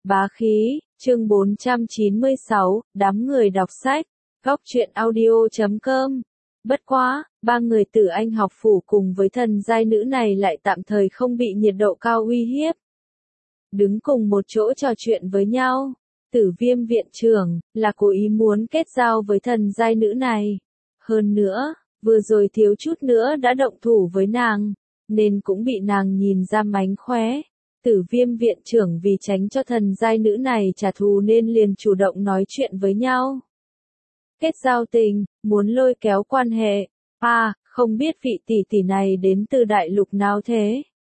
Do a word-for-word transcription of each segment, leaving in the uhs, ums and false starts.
Bá khí, chương bốn trăm chín mươi sáu, đám người đọc sách, góc truyện audio chấm com. Bất quá, ba người Tử Anh học phủ cùng với thần giai nữ này lại tạm thời không bị nhiệt độ cao uy hiếp. Đứng cùng một chỗ trò chuyện với nhau, Tử Viêm viện trưởng là cố ý muốn kết giao với thần giai nữ này. Hơn nữa, vừa rồi thiếu chút nữa đã động thủ với nàng, nên cũng bị nàng nhìn ra mánh khóe. Tử Viêm viện trưởng vì tránh cho thần giai nữ này trả thù nên liền chủ động nói chuyện với nhau. Kết giao tình, muốn lôi kéo quan hệ. À, không biết vị tỷ tỷ này đến từ đại lục nào thế?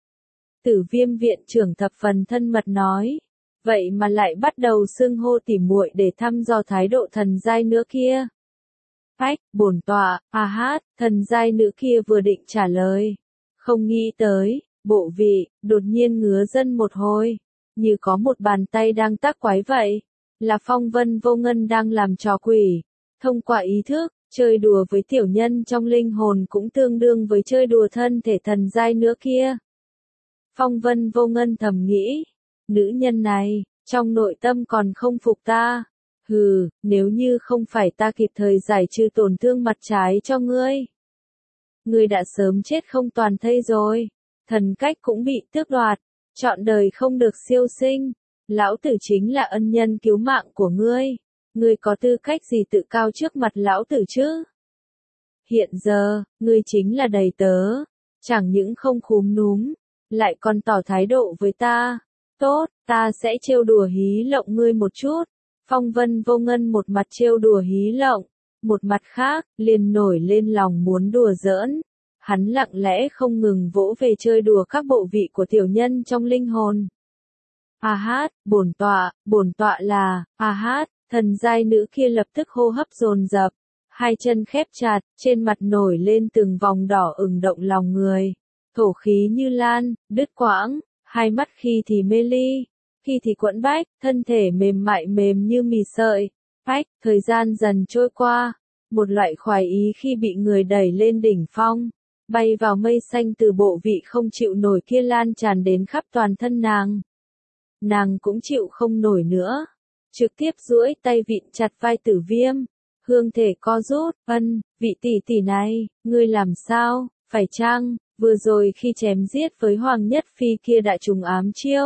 Tử Viêm viện trưởng thập phần thân mật nói. Vậy mà lại bắt đầu xưng hô tỉ muội để thăm dò thái độ thần giai nữa kia. Phách, bổn tọa, à hát, thần giai nữ kia vừa định trả lời. Không nghĩ tới, bộ vị, đột nhiên ngứa dân một hồi. Như có một bàn tay đang tác quái vậy. Là Phong Vân Vô Ngân đang làm trò quỷ. Thông qua ý thức, chơi đùa với tiểu nhân trong linh hồn cũng tương đương với chơi đùa thân thể thần giai nữa kia. Phong Vân Vô Ngân thầm nghĩ. Nữ nhân này, trong nội tâm còn không phục ta. Hừ, nếu như không phải ta kịp thời giải trừ tổn thương mặt trái cho ngươi. Ngươi đã sớm chết không toàn thây rồi. Thần cách cũng bị tước đoạt. Trọn đời không được siêu sinh. Lão tử chính là ân nhân cứu mạng của ngươi. Ngươi có tư cách gì tự cao trước mặt lão tử chứ? Hiện giờ, ngươi chính là đầy tớ. Chẳng những không khúm núm, lại còn tỏ thái độ với ta. Tốt, ta sẽ trêu đùa hí lộng ngươi một chút. Phong Vân Vô Ngân một mặt trêu đùa hí lộng, một mặt khác, liền nổi lên lòng muốn đùa giỡn. Hắn lặng lẽ không ngừng vỗ về chơi đùa các bộ vị của tiểu nhân trong linh hồn. À hát, bổn tọa, bổn tọa là, à hát, thần giai nữ kia lập tức hô hấp dồn dập, hai chân khép chặt, trên mặt nổi lên từng vòng đỏ ửng động lòng người. Thổ khí như lan, đứt quãng, hai mắt khi thì mê ly, khi thì quẫn bách, thân thể mềm mại mềm như mì sợi. Bách, thời gian dần trôi qua, một loại khoái ý khi bị người đẩy lên đỉnh phong, bay vào mây xanh từ bộ vị không chịu nổi kia lan tràn đến khắp toàn thân nàng. Nàng cũng chịu không nổi nữa, trực tiếp duỗi tay vịn chặt vai Tử Viêm, hương thể co rút, ân, vị tỷ tỷ này, ngươi làm sao, phải chăng, vừa rồi khi chém giết với Hoàng Nhất Phi kia đại trùng ám chiêu.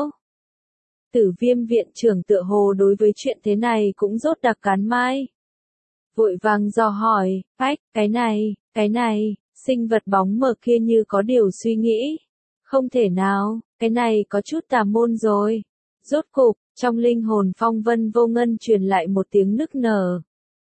Tử Viêm viện trưởng tựa hồ đối với chuyện thế này cũng rốt đặc cán mai. Vội vàng dò hỏi, Bách, cái này, cái này, sinh vật bóng mờ kia như có điều suy nghĩ. Không thể nào, cái này có chút tà môn rồi. Rốt cục, trong linh hồn Phong Vân Vô Ngân truyền lại một tiếng nức nở.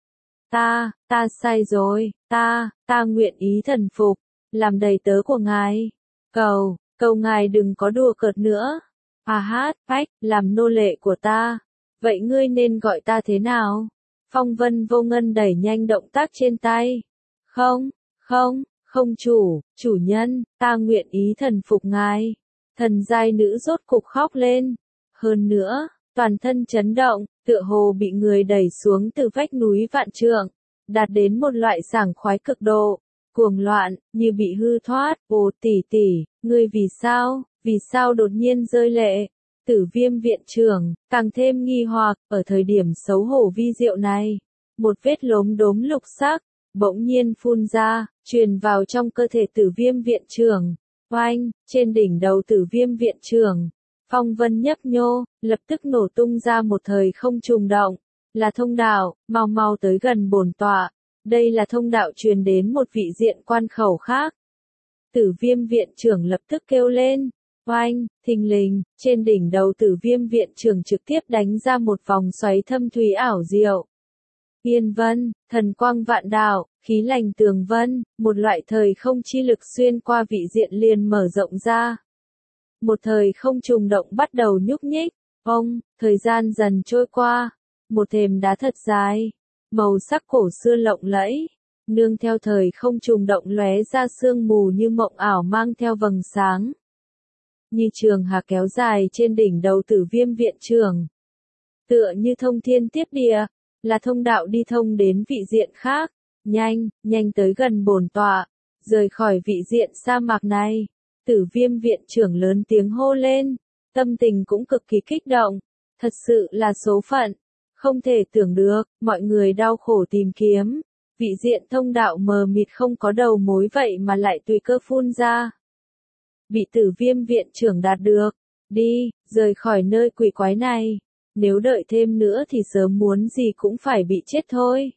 Ta, ta sai rồi, ta, ta nguyện ý thần phục, làm đầy tớ của ngài. Cầu, cầu ngài đừng có đùa cợt nữa. À hát, Bách, làm nô lệ của ta. Vậy ngươi nên gọi ta thế nào? Phong Vân Vô Ngân đẩy nhanh động tác trên tay. Không, không, không chủ, chủ nhân, ta nguyện ý thần phục ngài. Thần giai nữ rốt cục khóc lên. Hơn nữa, toàn thân chấn động, tựa hồ bị người đẩy xuống từ vách núi vạn trượng, đạt đến một loại sảng khoái cực độ, cuồng loạn, như bị hư thoát. Ồ tỷ tỷ, ngươi vì sao, vì sao đột nhiên rơi lệ? Tử Viêm viện trưởng, càng thêm nghi hoặc, ở thời điểm xấu hổ vi diệu này, một vết lốm đốm lục sắc, bỗng nhiên phun ra, truyền vào trong cơ thể Tử Viêm viện trưởng. Oanh, trên đỉnh đầu Tử Viêm viện trưởng, phong vân nhấp nhô, lập tức nổ tung ra một thời không trùng động, là thông đạo, mau mau tới gần bổn tọa. Đây là thông đạo truyền đến một vị diện quan khẩu khác. Tử Viêm viện trưởng lập tức kêu lên. Oanh, thình lình, trên đỉnh đầu Tử Viêm viện trưởng trực tiếp đánh ra một vòng xoáy thâm thúy ảo diệu. Yên vân, thần quang vạn đạo, khí lành tường vân, một loại thời không chi lực xuyên qua vị diện liền mở rộng ra. Một thời không trùng động bắt đầu nhúc nhích. Ông, thời gian dần trôi qua, một thềm đá thật dài, màu sắc cổ xưa lộng lẫy, nương theo thời không trùng động lóe ra sương mù như mộng ảo mang theo vầng sáng. Như trường hà kéo dài trên đỉnh đầu Tử Viêm viện trưởng. Tựa như thông thiên tiếp địa, là thông đạo đi thông đến vị diện khác. Nhanh, nhanh tới gần bổn tọa, rời khỏi vị diện sa mạc này. Tử Viêm viện trưởng lớn tiếng hô lên, tâm tình cũng cực kỳ kích động. Thật sự là số phận. Không thể tưởng được, mọi người đau khổ tìm kiếm. Vị diện thông đạo mờ mịt không có đầu mối vậy mà lại tùy cơ phun ra. Bị Tử Viêm viện trưởng đạt được. Đi, rời khỏi nơi quỷ quái này. Nếu đợi thêm nữa thì sớm muốn gì cũng phải bị chết thôi.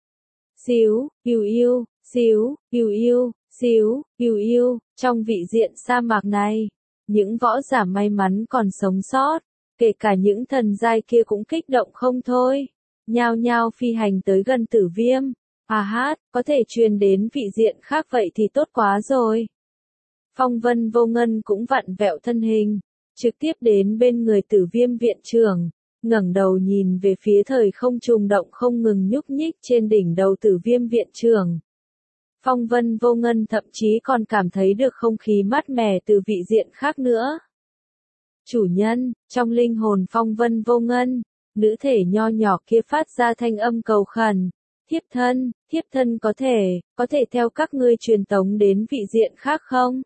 Xíu, yêu yêu, xíu, yêu yêu, xíu, yêu yêu, trong vị diện sa mạc này, những võ giả may mắn còn sống sót, kể cả những thần giai kia cũng kích động không thôi, nhao nhao phi hành tới gần Tử Viêm. À hát, có thể truyền đến vị diện khác vậy thì tốt quá rồi. Phong Vân Vô Ngân cũng vặn vẹo thân hình, trực tiếp đến bên người Tử Viêm viện trưởng, ngẩng đầu nhìn về phía thời không trùng động không ngừng nhúc nhích trên đỉnh đầu Tử Viêm viện trưởng. Phong Vân Vô Ngân thậm chí còn cảm thấy được không khí mát mẻ từ vị diện khác nữa. Chủ nhân, trong linh hồn Phong Vân Vô Ngân, nữ thể nho nhỏ kia phát ra thanh âm cầu khẩn. Thiếp thân, thiếp thân có thể, có thể theo các ngươi truyền tống đến vị diện khác không?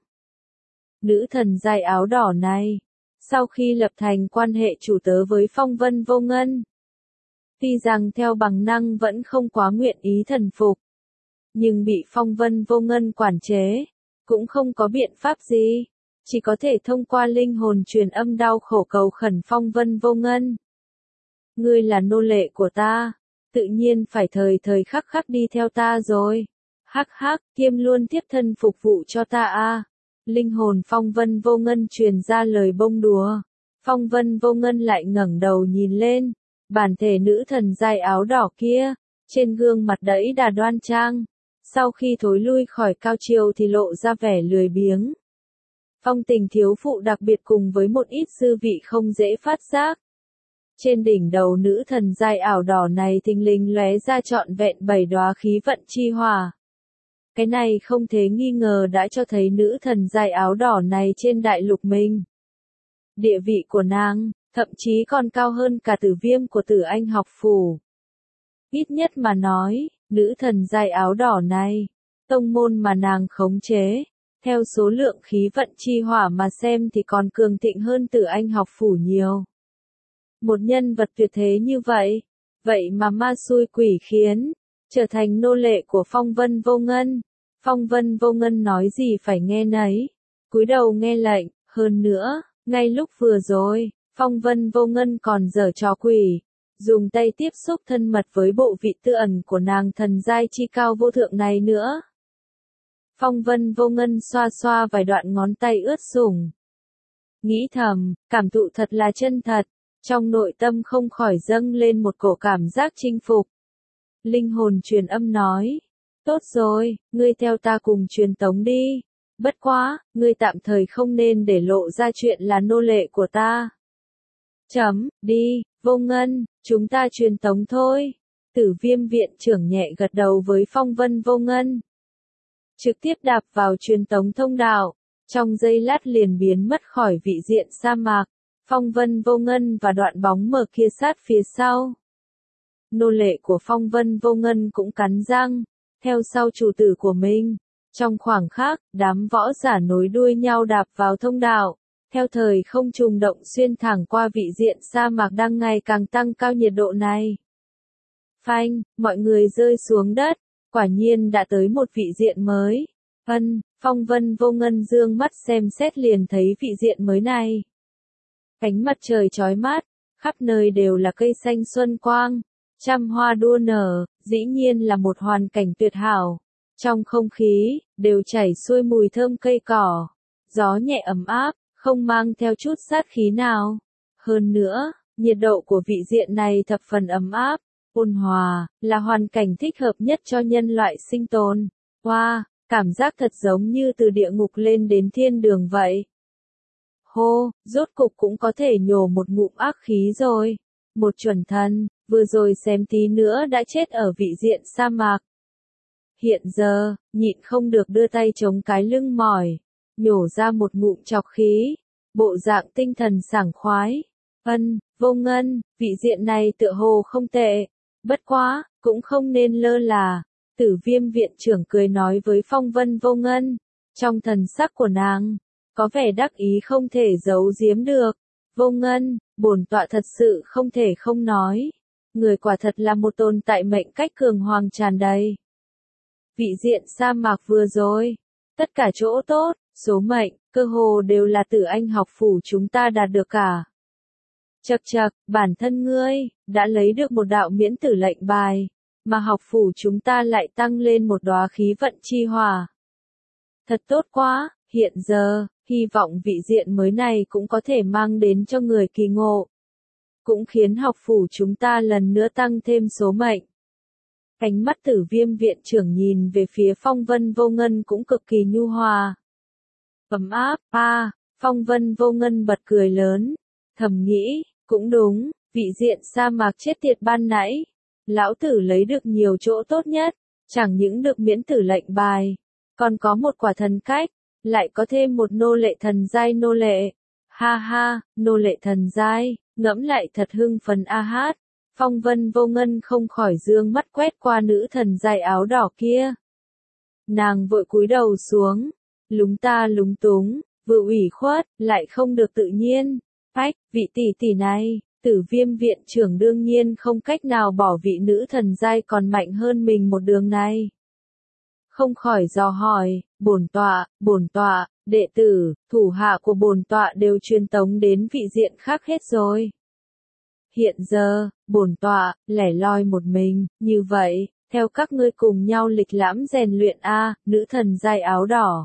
Nữ thần dài áo đỏ này, sau khi lập thành quan hệ chủ tớ với Phong Vân Vô Ngân, tuy rằng theo bằng năng vẫn không quá nguyện ý thần phục, nhưng bị Phong Vân Vô Ngân quản chế, cũng không có biện pháp gì, chỉ có thể thông qua linh hồn truyền âm đau khổ cầu khẩn Phong Vân Vô Ngân. Ngươi là nô lệ của ta, tự nhiên phải thời thời khắc khắc đi theo ta rồi. Hắc hắc, kiêm luôn tiếp thân phục vụ cho ta a. Linh hồn Phong Vân Vô Ngân truyền ra lời bông đùa. Phong Vân Vô Ngân lại ngẩng đầu nhìn lên, bản thể nữ thần dài áo đỏ kia, trên gương mặt đẫy đà đoan trang. Sau khi thối lui khỏi cao triều thì lộ ra vẻ lười biếng. Phong tình thiếu phụ đặc biệt cùng với một ít dư vị không dễ phát giác. Trên đỉnh đầu nữ thần dài ảo đỏ này thình lình lóe ra trọn vẹn bảy đóa khí vận chi hỏa. Cái này không thể nghi ngờ đã cho thấy nữ thần dài áo đỏ này trên đại lục mình. Địa vị của nàng, thậm chí còn cao hơn cả Tử Viêm của Tử Anh học phủ. Ít nhất mà nói, nữ thần dài áo đỏ này, tông môn mà nàng khống chế, theo số lượng khí vận chi hỏa mà xem thì còn cường thịnh hơn Tử Anh học phủ nhiều. Một nhân vật tuyệt thế như vậy, vậy mà ma xui quỷ khiến, trở thành nô lệ của Phong Vân Vô Ngân. Phong Vân Vô Ngân nói gì phải nghe nấy, cúi đầu nghe lệnh, hơn nữa, ngay lúc vừa rồi, Phong Vân Vô Ngân còn giở trò quỷ, dùng tay tiếp xúc thân mật với bộ vị tư ẩn của nàng thần giai chi cao vô thượng này nữa. Phong Vân Vô Ngân xoa xoa vài đoạn ngón tay ướt sũng. Nghĩ thầm, cảm thụ thật là chân thật, trong nội tâm không khỏi dâng lên một cổ cảm giác chinh phục. Linh hồn truyền âm nói, tốt rồi, ngươi theo ta cùng truyền tống đi. Bất quá, ngươi tạm thời không nên để lộ ra chuyện là nô lệ của ta. Chấm, đi, Vô Ngân, chúng ta truyền tống thôi. Tử Viêm viện trưởng nhẹ gật đầu với Phong Vân Vô Ngân. Trực tiếp đạp vào truyền tống thông đạo, trong giây lát liền biến mất khỏi vị diện sa mạc. Phong Vân Vô Ngân và đoạn bóng mờ kia sát phía sau. Nô lệ của Phong Vân Vô Ngân cũng cắn răng, theo sau chủ tử của mình. Trong khoảng khắc, đám võ giả nối đuôi nhau đạp vào thông đạo, theo thời không trùng động xuyên thẳng qua vị diện sa mạc đang ngày càng tăng cao nhiệt độ này. Phanh, mọi người rơi xuống đất, quả nhiên đã tới một vị diện mới. Ân, Phong Vân Vô Ngân dương mắt xem xét liền thấy vị diện mới này. Ánh mặt trời chói mát, khắp nơi đều là cây xanh xuân quang, trăm hoa đua nở, dĩ nhiên là một hoàn cảnh tuyệt hảo. Trong không khí, đều chảy xuôi mùi thơm cây cỏ, gió nhẹ ấm áp, không mang theo chút sát khí nào. Hơn nữa, nhiệt độ của vị diện này thập phần ấm áp, ôn hòa, là hoàn cảnh thích hợp nhất cho nhân loại sinh tồn. Wow, cảm giác thật giống như từ địa ngục lên đến thiên đường vậy. Hô, rốt cục cũng có thể nhổ một ngụm ác khí rồi. Một chuẩn thần, vừa rồi xém tí nữa đã chết ở vị diện sa mạc. Hiện giờ, nhịn không được đưa tay chống cái lưng mỏi, nhổ ra một ngụm trọc khí, bộ dạng tinh thần sảng khoái. Ân, Vô Ngân, vị diện này tựa hồ không tệ, bất quá, cũng không nên lơ là. Tử Viêm viện trưởng cười nói với Phong Vân Vô Ngân, trong thần sắc của nàng, có vẻ đắc ý không thể giấu giếm được. Vô Ngân, bổn tọa thật sự không thể không nói. Người quả thật là một tồn tại mệnh cách cường hoàng tràn đầy. Vị diện sa mạc vừa rồi, tất cả chỗ tốt, số mệnh, cơ hồ đều là từ anh học phủ chúng ta đạt được cả. Chậc chậc, bản thân ngươi, đã lấy được một đạo miễn tử lệnh bài, mà học phủ chúng ta lại tăng lên một đóa khí vận chi hỏa. Thật tốt quá, hiện giờ, hy vọng vị diện mới này cũng có thể mang đến cho người kỳ ngộ. Cũng khiến học phủ chúng ta lần nữa tăng thêm số mệnh. Ánh mắt Tử Viêm viện trưởng nhìn về phía Phong Vân Vô Ngân cũng cực kỳ nhu hòa. Ấm áp, a, à, Phong Vân Vô Ngân bật cười lớn, thầm nghĩ, cũng đúng, vị diện sa mạc chết tiệt ban nãy, lão tử lấy được nhiều chỗ tốt nhất, chẳng những được miễn tử lệnh bài, còn có một quả thần cách, lại có thêm một nô lệ thần giai nô lệ. Ha ha, nô lệ thần giai, ngẫm lại thật hưng phấn a hát. Phong Vân Vô Ngân không khỏi dương mắt quét qua nữ thần giai áo đỏ kia. Nàng vội cúi đầu xuống, lúng ta lúng túng, vừa ủy khuất, lại không được tự nhiên. Phách, vị tỷ tỷ này, Tử Viêm viện trưởng đương nhiên không cách nào bỏ vị nữ thần giai còn mạnh hơn mình một đường này. Không khỏi dò hỏi, bổn tọa, bổn tọa, đệ tử, thủ hạ của bổn tọa đều truyền tống đến vị diện khác hết rồi. Hiện giờ, bổn tọa, lẻ loi một mình, như vậy, theo các ngươi cùng nhau lịch lãm rèn luyện a, nữ thần giai áo đỏ.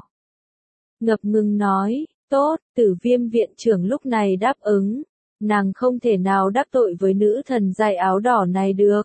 Ngập ngừng nói, tốt, Tử Viêm viện trưởng lúc này đáp ứng, nàng không thể nào đắc tội với nữ thần giai áo đỏ này được.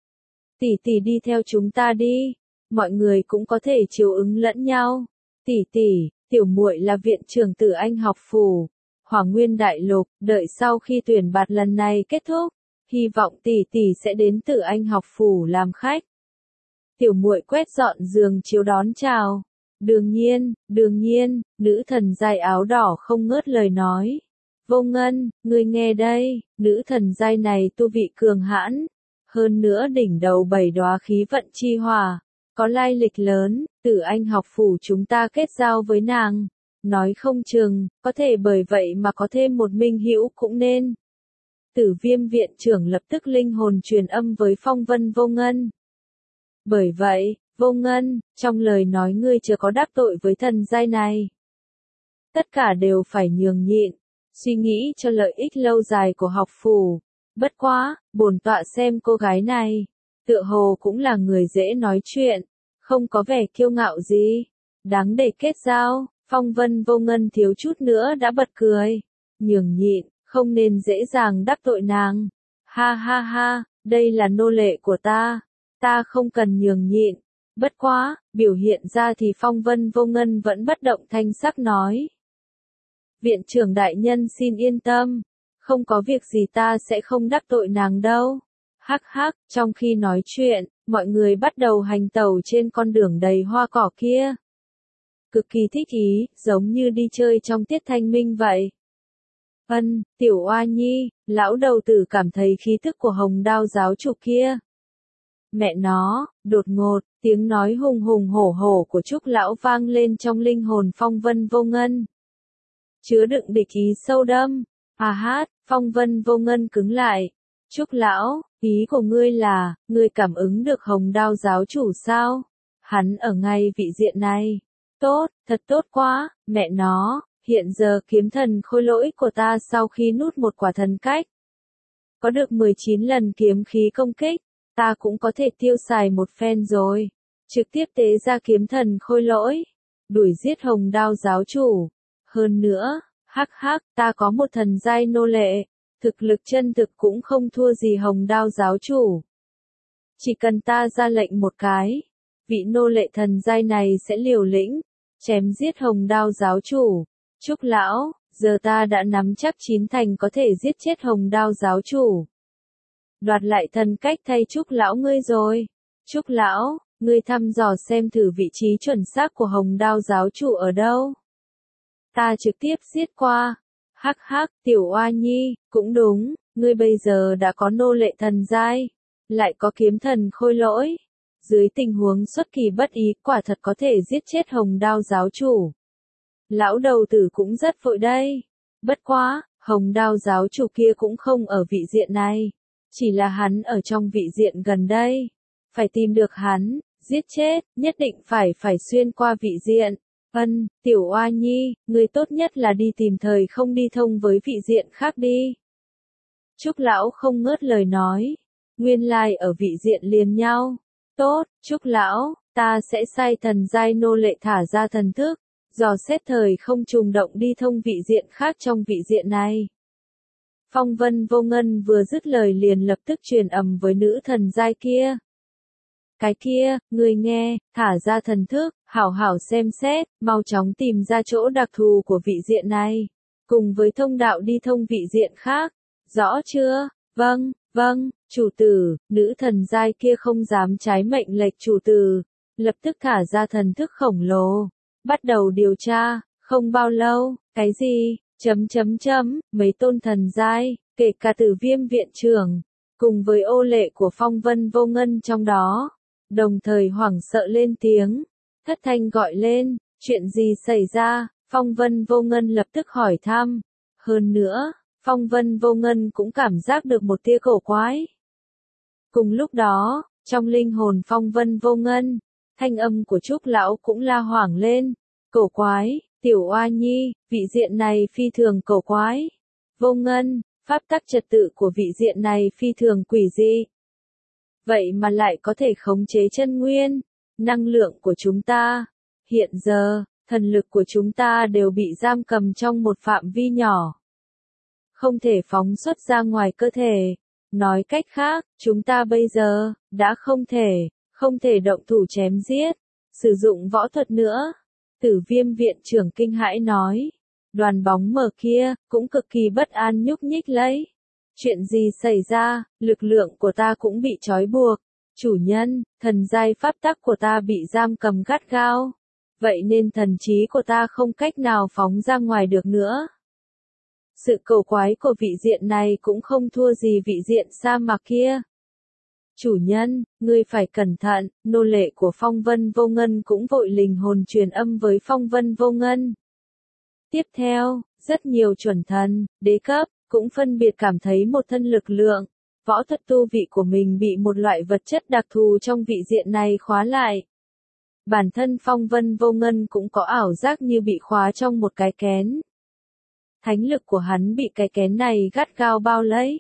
Tỷ tỷ đi theo chúng ta đi, mọi người cũng có thể chiều ứng lẫn nhau. Tỷ tỷ, tiểu muội là viện trưởng Tử Anh học phủ, Hỏa Nguyên Đại Lục, đợi sau khi tuyển bạt lần này kết thúc, hy vọng tỷ tỷ sẽ đến Tử Anh học phủ làm khách. Tiểu muội quét dọn giường chiếu đón chào. Đương nhiên, đương nhiên, nữ thần giai áo đỏ không ngớt lời nói. Vô Ngân, ngươi nghe đây, nữ thần giai này tu vị cường hãn, hơn nữa đỉnh đầu bảy đóa khí vận chi hỏa, có lai lịch lớn, Tử Anh học phủ chúng ta kết giao với nàng, nói không chừng, có thể bởi vậy mà có thêm một minh hữu cũng nên. Tử Viêm viện trưởng lập tức linh hồn truyền âm với Phong Vân Vô Ngân. Bởi vậy, Vô Ngân, trong lời nói ngươi chưa có đắc tội với thần giai này. Tất cả đều phải nhường nhịn, suy nghĩ cho lợi ích lâu dài của học phủ. Bất quá, bổn tọa xem cô gái này, tựa hồ cũng là người dễ nói chuyện, không có vẻ kiêu ngạo gì, đáng để kết giao. Phong Vân Vô Ngân thiếu chút nữa đã bật cười, nhường nhịn, không nên dễ dàng đắc tội nàng. Ha ha ha, đây là nô lệ của ta, ta không cần nhường nhịn. Bất quá, biểu hiện ra thì Phong Vân Vô Ngân vẫn bất động thanh sắc nói. Viện trưởng đại nhân xin yên tâm, không có việc gì ta sẽ không đắc tội nàng đâu. Hắc hắc, trong khi nói chuyện, mọi người bắt đầu hành tẩu trên con đường đầy hoa cỏ kia. Cực kỳ thích ý, giống như đi chơi trong tiết thanh minh vậy. Ân, tiểu oa nhi, lão đầu tử cảm thấy khí thức của Hồng Đao giáo chủ kia. Mẹ nó, đột ngột, tiếng nói hùng hùng hổ hổ của Trúc lão vang lên trong linh hồn Phong Vân Vô Ngân. Chứa đựng địch ý sâu đâm. À hát, Phong Vân Vô Ngân cứng lại. Trúc lão, ý của ngươi là, ngươi cảm ứng được Hồng Đao giáo chủ sao? Hắn ở ngay vị diện này. Tốt, thật tốt quá, mẹ nó, hiện giờ kiếm thần khôi lỗi của ta sau khi nút một quả thần cách. Có được mười chín lần kiếm khí công kích, ta cũng có thể tiêu xài một phen rồi. Trực tiếp tế ra kiếm thần khôi lỗi, đuổi giết Hồng Đao giáo chủ. Hơn nữa, hắc hắc, ta có một thần giai nô lệ, thực lực chân thực cũng không thua gì Hồng Đao giáo chủ. Chỉ cần ta ra lệnh một cái, vị nô lệ thần giai này sẽ liều lĩnh, chém giết Hồng Đao giáo chủ. Trúc lão, giờ ta đã nắm chắc chín thành có thể giết chết Hồng Đao giáo chủ. Đoạt lại thần cách thay Trúc lão ngươi rồi. Trúc lão, ngươi thăm dò xem thử vị trí chuẩn xác của Hồng Đao giáo chủ ở đâu. Ta trực tiếp giết qua. Hắc hắc, tiểu oa nhi, cũng đúng, ngươi bây giờ đã có nô lệ thần giai, lại có kiếm thần khôi lỗi. Dưới tình huống xuất kỳ bất ý, quả thật có thể giết chết Hồng Đao giáo chủ. Lão đầu tử cũng rất vội đây. Bất quá, Hồng Đao giáo chủ kia cũng không ở vị diện này. Chỉ là hắn ở trong vị diện gần đây. Phải tìm được hắn, giết chết, nhất định phải phải xuyên qua vị diện. Ân, Tiểu Oa Nhi, người tốt nhất là đi tìm thời không đi thông với vị diện khác đi. Trúc Lão không ngớt lời nói. Nguyên lai ở vị diện liền nhau. Tốt, Trúc Lão, ta sẽ sai thần giai nô lệ thả ra thần thức, dò xét thời không trùng động đi thông vị diện khác trong vị diện này. Phong Vân Vô Ngân vừa dứt lời liền lập tức truyền âm với nữ thần giai kia. Cái kia, người nghe, thả ra thần thức, hảo hảo xem xét, mau chóng tìm ra chỗ đặc thù của vị diện này, cùng với thông đạo đi thông vị diện khác. Rõ chưa? Vâng, vâng, chủ tử. Nữ thần giai kia không dám trái mệnh lệch chủ tử, lập tức thả ra thần thức khổng lồ, bắt đầu điều tra. Không bao lâu, cái gì? Chấm chấm chấm, mấy tôn thần giai, kể cả Tử Viêm viện trưởng, cùng với ô lệ của Phong Vân Vô Ngân trong đó, đồng thời hoảng sợ lên tiếng, thất thanh gọi lên, chuyện gì xảy ra? Phong Vân Vô Ngân lập tức hỏi thăm. Hơn nữa, Phong Vân Vô Ngân cũng cảm giác được một tia cổ quái. Cùng lúc đó, trong linh hồn Phong Vân Vô Ngân, thanh âm của Trúc Lão cũng la hoảng lên. Cổ quái, Tiểu Oa Nhi, vị diện này phi thường cổ quái. Vô Ngân, pháp tắc trật tự của vị diện này phi thường quỷ dị. Vậy mà lại có thể khống chế chân nguyên, năng lượng của chúng ta. Hiện giờ, thần lực của chúng ta đều bị giam cầm trong một phạm vi nhỏ, không thể phóng xuất ra ngoài cơ thể. Nói cách khác, chúng ta bây giờ, đã không thể, không thể động thủ chém giết, sử dụng võ thuật nữa. Tử Viêm viện trưởng kinh hãi nói. Đoàn bóng mờ kia, cũng cực kỳ bất an nhúc nhích lấy. Chuyện gì xảy ra? Lực lượng của ta cũng bị trói buộc. Chủ nhân, thần giai pháp tắc của ta bị giam cầm gắt gao. Vậy nên thần trí của ta không cách nào phóng ra ngoài được nữa. Sự cầu quái của vị diện này cũng không thua gì vị diện sa mạc kia. Chủ nhân, ngươi phải cẩn thận. Nô lệ của Phong Vân Vô Ngân cũng vội linh hồn truyền âm với Phong Vân Vô Ngân. Tiếp theo, rất nhiều chuẩn thần, đế cấp, cũng phân biệt cảm thấy một thân lực lượng, võ thuật tu vị của mình bị một loại vật chất đặc thù trong vị diện này khóa lại. Bản thân Phong Vân Vô Ngân cũng có ảo giác như bị khóa trong một cái kén. Thánh lực của hắn bị cái kén này gắt gao bao lấy,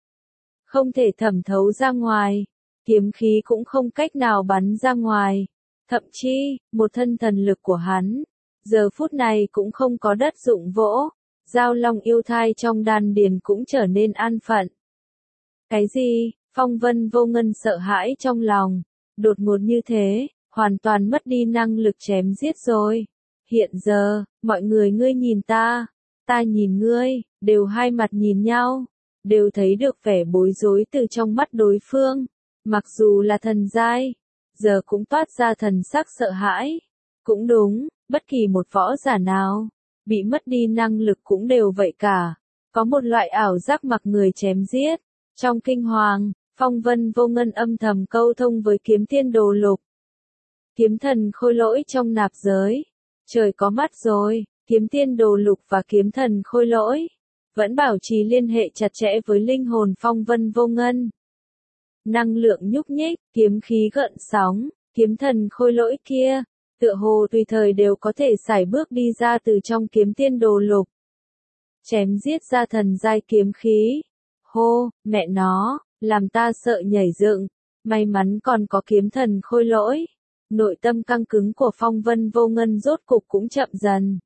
không thể thẩm thấu ra ngoài, kiếm khí cũng không cách nào bắn ra ngoài. Thậm chí, một thân thần lực của hắn, giờ phút này cũng không có đất dụng vỗ. Giao long yêu thai trong đan điền cũng trở nên an phận. Cái gì? Phong Vân Vô Ngân sợ hãi trong lòng. Đột ngột như thế, hoàn toàn mất đi năng lực chém giết rồi. Hiện giờ, mọi người ngươi nhìn ta, ta nhìn ngươi, đều hai mặt nhìn nhau, đều thấy được vẻ bối rối từ trong mắt đối phương. Mặc dù là thần giai, giờ cũng toát ra thần sắc sợ hãi. Cũng đúng, bất kỳ một võ giả nào bị mất đi năng lực cũng đều vậy cả. Có một loại ảo giác mặc người chém giết. Trong kinh hoàng, Phong Vân Vô Ngân âm thầm câu thông với kiếm tiên đồ lục. Kiếm thần khôi lỗi trong nạp giới. Trời có mắt rồi, kiếm tiên đồ lục và kiếm thần khôi lỗi vẫn bảo trì liên hệ chặt chẽ với linh hồn Phong Vân Vô Ngân. Năng lượng nhúc nhích, kiếm khí gợn sóng, kiếm thần khôi lỗi kia, tựa hồ tùy thời đều có thể sải bước đi ra từ trong kiếm tiên đồ lục. Chém giết ra thần giai kiếm khí. Hô, mẹ nó, làm ta sợ nhảy dựng. May mắn còn có kiếm thần khôi lỗi. Nội tâm căng cứng của Phong Vân Vô Ngân rốt cục cũng chậm dần.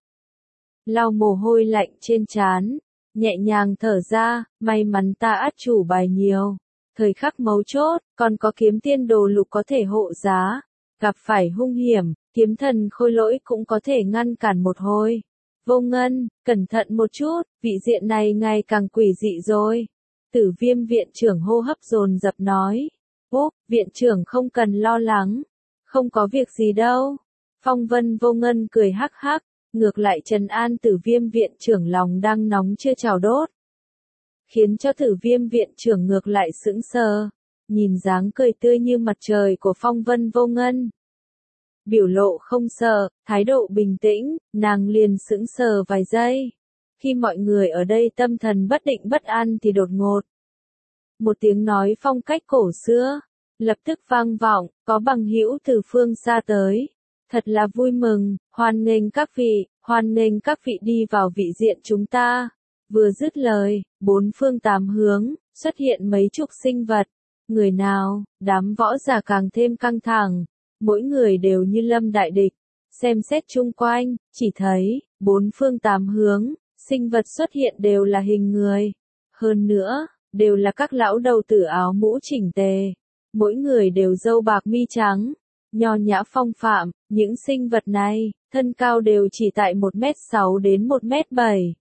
Lau mồ hôi lạnh trên trán, nhẹ nhàng thở ra, may mắn ta át chủ bài nhiều. Thời khắc mấu chốt, còn có kiếm tiên đồ lục có thể hộ giá. Gặp phải hung hiểm, kiếm thần khôi lỗi cũng có thể ngăn cản một hồi. Vô Ngân, cẩn thận một chút, vị diện này ngày càng quỷ dị rồi. Tử Viêm viện trưởng hô hấp dồn dập nói. Úp, viện trưởng không cần lo lắng. Không có việc gì đâu. Phong Vân Vô Ngân cười hắc hắc, ngược lại trấn an Tử Viêm viện trưởng lòng đang nóng chưa chào đốt. Khiến cho Tử Viêm viện trưởng ngược lại sững sờ, nhìn dáng cười tươi như mặt trời của Phong Vân Vô Ngân. Biểu lộ không sợ, thái độ bình tĩnh, nàng liền sững sờ vài giây. Khi mọi người ở đây tâm thần bất định bất an thì đột ngột. Một tiếng nói phong cách cổ xưa, lập tức vang vọng, có bằng hữu từ phương xa tới. Thật là vui mừng, hoan nghênh các vị, hoan nghênh các vị đi vào vị diện chúng ta. Vừa dứt lời, bốn phương tám hướng, xuất hiện mấy chục sinh vật. Người nào, đám võ giả càng thêm căng thẳng, mỗi người đều như lâm đại địch. Xem xét chung quanh, chỉ thấy, bốn phương tám hướng, sinh vật xuất hiện đều là hình người. Hơn nữa, đều là các lão đầu tử áo mũ chỉnh tề. Mỗi người đều râu bạc mi trắng, nho nhã phong phạm. Những sinh vật này, thân cao đều chỉ tại một mét sáu đến một mét bảy.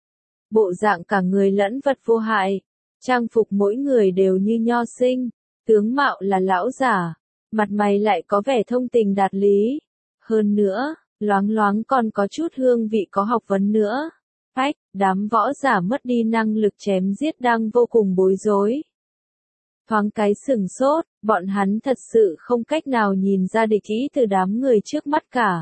Bộ dạng cả người lẫn vật vô hại. Trang phục mỗi người đều như nho sinh, tướng mạo là lão giả, mặt mày lại có vẻ thông tình đạt lý. Hơn nữa, loáng loáng còn có chút hương vị có học vấn nữa. Ách, đám võ giả mất đi năng lực chém giết đang vô cùng bối rối. Thoáng cái sửng sốt, bọn hắn thật sự không cách nào nhìn ra địch ý từ đám người trước mắt cả.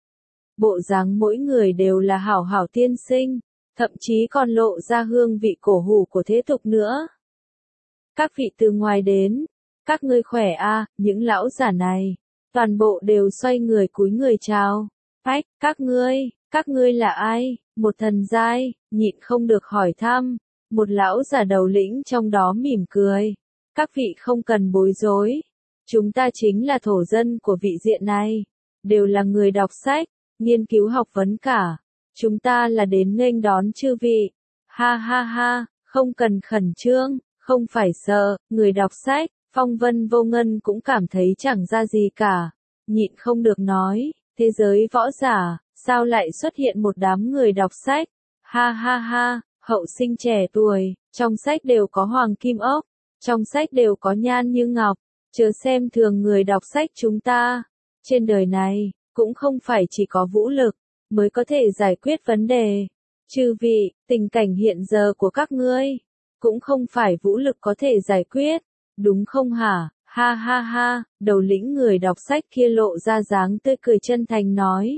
Bộ dáng mỗi người đều là hảo hảo tiên sinh, thậm chí còn lộ ra hương vị cổ hủ của thế tục nữa. Các vị từ ngoài đến, các ngươi khỏe a, những lão giả này, toàn bộ đều xoay người cúi người chào. Ách, các ngươi, các ngươi là ai? Một thần giai, nhịn không được hỏi thăm, một lão giả đầu lĩnh trong đó mỉm cười. Các vị không cần bối rối, chúng ta chính là thổ dân của vị diện này, đều là người đọc sách, nghiên cứu học vấn cả. Chúng ta là đến nghênh đón chư vị. Ha ha ha, không cần khẩn trương, không phải sợ, người đọc sách. Phong Vân Vô Ngân cũng cảm thấy chẳng ra gì cả, nhịn không được nói, thế giới võ giả, sao lại xuất hiện một đám người đọc sách? Ha ha ha, hậu sinh trẻ tuổi, trong sách đều có hoàng kim ốc, trong sách đều có nhan như ngọc, chớ xem thường người đọc sách chúng ta. Trên đời này, cũng không phải chỉ có vũ lực mới có thể giải quyết vấn đề. Chư vị, tình cảnh hiện giờ của các ngươi, cũng không phải vũ lực có thể giải quyết, đúng không hả? Ha ha ha, đầu lĩnh người đọc sách kia lộ ra dáng tươi cười chân thành nói.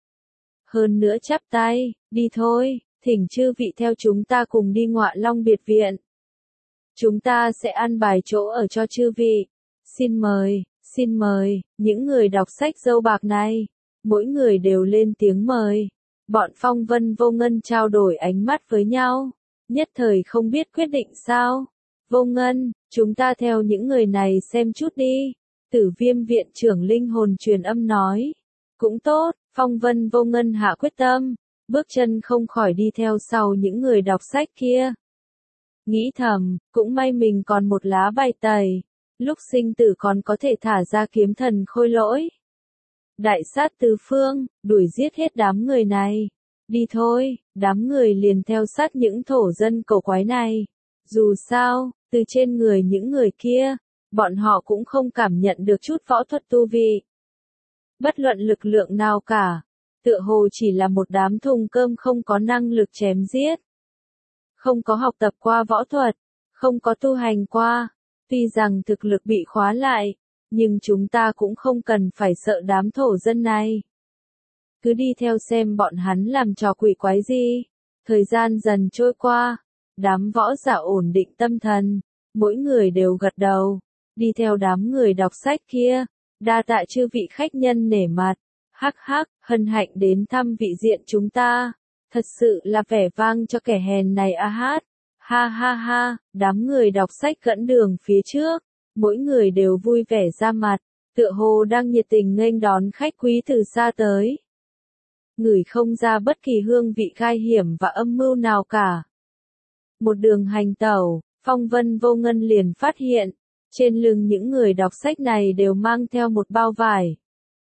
Hơn nữa chắp tay, đi thôi, thỉnh chư vị theo chúng ta cùng đi Ngọa Long biệt viện. Chúng ta sẽ an bài chỗ ở cho chư vị. Xin mời, xin mời, những người đọc sách râu bạc này, mỗi người đều lên tiếng mời. Bọn Phong Vân Vô Ngân trao đổi ánh mắt với nhau, nhất thời không biết quyết định sao. Vô Ngân, chúng ta theo những người này xem chút đi. Tử Viêm viện trưởng linh hồn truyền âm nói. Cũng tốt, Phong Vân Vô Ngân hạ quyết tâm, bước chân không khỏi đi theo sau những người đọc sách kia. Nghĩ thầm, cũng may mình còn một lá bài tẩy, lúc sinh tử còn có thể thả ra kiếm thần khôi lỗi. Đại sát tứ phương, đuổi giết hết đám người này. Đi thôi, đám người liền theo sát những thổ dân cổ quái này. Dù sao, từ trên người những người kia, bọn họ cũng không cảm nhận được chút võ thuật tu vi. Bất luận lực lượng nào cả, tựa hồ chỉ là một đám thùng cơm không có năng lực chém giết. Không có học tập qua võ thuật, không có tu hành qua, tuy rằng thực lực bị khóa lại, nhưng chúng ta cũng không cần phải sợ đám thổ dân này. Cứ đi theo xem bọn hắn làm trò quỷ quái gì. Thời gian dần trôi qua, đám võ giả ổn định tâm thần, mỗi người đều gật đầu, đi theo đám người đọc sách kia. Đa tạ chư vị khách nhân nể mặt, hắc hắc, hân hạnh đến thăm vị diện chúng ta. Thật sự là vẻ vang cho kẻ hèn này a hát. Ha ha ha, đám người đọc sách dẫn đường phía trước, mỗi người đều vui vẻ ra mặt, tựa hồ đang nhiệt tình nghênh đón khách quý từ xa tới. Ngửi không ra bất kỳ hương vị gai hiểm và âm mưu nào cả. Một đường hành tẩu, Phong Vân Vô Ngân liền phát hiện, trên lưng những người đọc sách này đều mang theo một bao vải.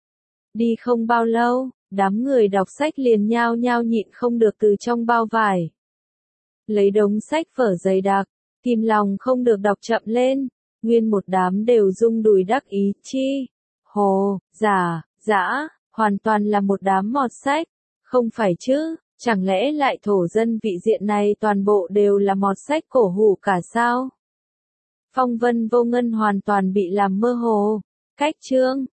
Đi không bao lâu, đám người đọc sách liền nhao nhao nhịn không được từ trong bao vải lấy đống sách vở dày đặc, kìm lòng không được đọc chậm lên, nguyên một đám đều rung đùi đắc ý chi. Hồ, giả, dã, hoàn toàn là một đám mọt sách, không phải chứ, chẳng lẽ lại thổ dân vị diện này toàn bộ đều là mọt sách cổ hủ cả sao? Phong Vân Vô Ngân hoàn toàn bị làm mơ hồ. Cách chương